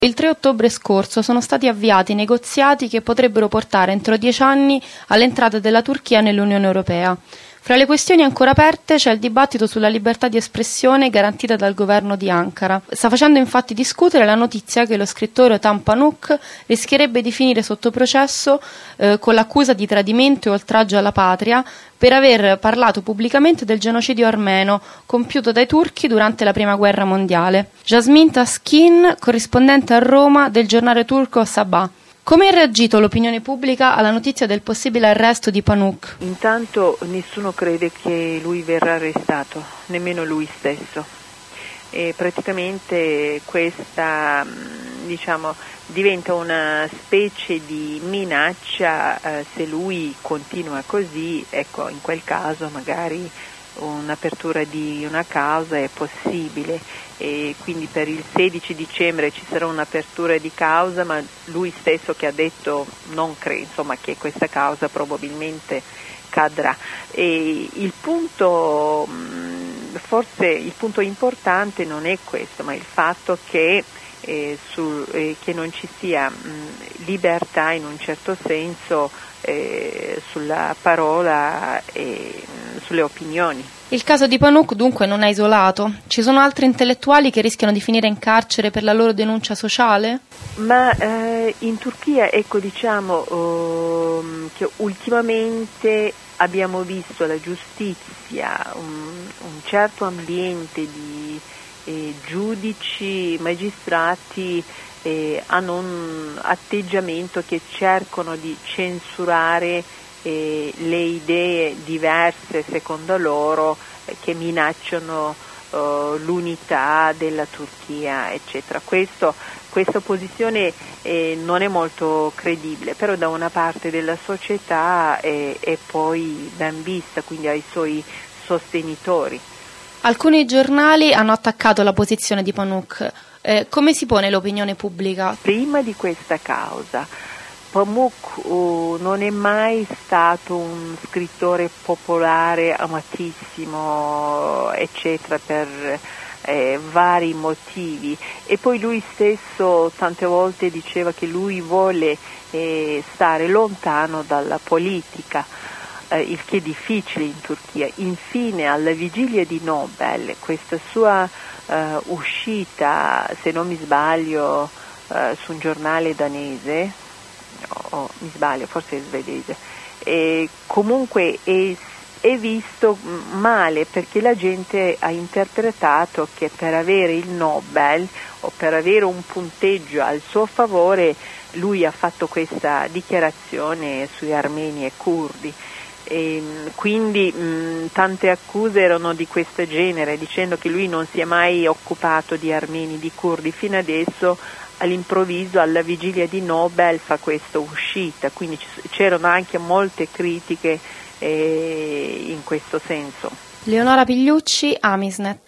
Il 3 ottobre scorso sono stati avviati negoziati che potrebbero portare entro 10 anni all'entrata della Turchia nell'Unione Europea. Fra le questioni ancora aperte c'è il dibattito sulla libertà di espressione garantita dal governo di Ankara. Sta facendo infatti discutere la notizia che lo scrittore Orhan Pamuk rischierebbe di finire sotto processo con l'accusa di tradimento e oltraggio alla patria per aver parlato pubblicamente del genocidio armeno compiuto dai turchi durante la Prima Guerra Mondiale. Jasmine Taskin, corrispondente a Roma del giornale turco Sabah. Come ha reagito l'opinione pubblica alla notizia del possibile arresto di Pamuk? Intanto nessuno crede che lui verrà arrestato, nemmeno lui stesso. E praticamente questa, diventa una specie di minaccia se lui continua così, ecco, in quel caso magari un'apertura di una causa è possibile e quindi per il 16 dicembre ci sarà un'apertura di causa, ma lui stesso che ha detto non crede, che questa causa probabilmente cadrà. E il punto, forse il punto importante non è questo, ma il fatto che non ci sia libertà in un certo senso sulla parola e sulle opinioni. Il caso di Pamuk dunque non è isolato. Ci sono altri intellettuali che rischiano di finire in carcere per la loro denuncia sociale? Ma in Turchia, che ultimamente abbiamo visto la giustizia, un certo ambiente di giudici, magistrati hanno un atteggiamento che cercano di censurare le idee diverse secondo loro che minacciano l'unità della Turchia, eccetera. Questa posizione non è molto credibile, però da una parte della società è poi ben vista, quindi ha i suoi sostenitori. Alcuni giornali hanno attaccato la posizione di Pamuk. Come si pone l'opinione pubblica? Prima di questa causa, Pamuk non è mai stato un scrittore popolare, amatissimo, eccetera, per vari motivi. E poi lui stesso tante volte diceva che lui vuole stare lontano dalla politica. Il che è difficile in Turchia. Infine, alla vigilia di Nobel, questa sua uscita, se non mi sbaglio, su un giornale danese, mi sbaglio, forse è svedese, comunque è visto male perché la gente ha interpretato che per avere il Nobel o per avere un punteggio al suo favore lui ha fatto questa dichiarazione sui armeni e curdi. E quindi tante accuse erano di questo genere, dicendo che lui non si è mai occupato di armeni, di curdi fino adesso. All'improvviso, alla vigilia di Nobel, fa questa uscita, quindi c'erano anche molte critiche in questo senso. Leonora Pigliucci, Amisnet.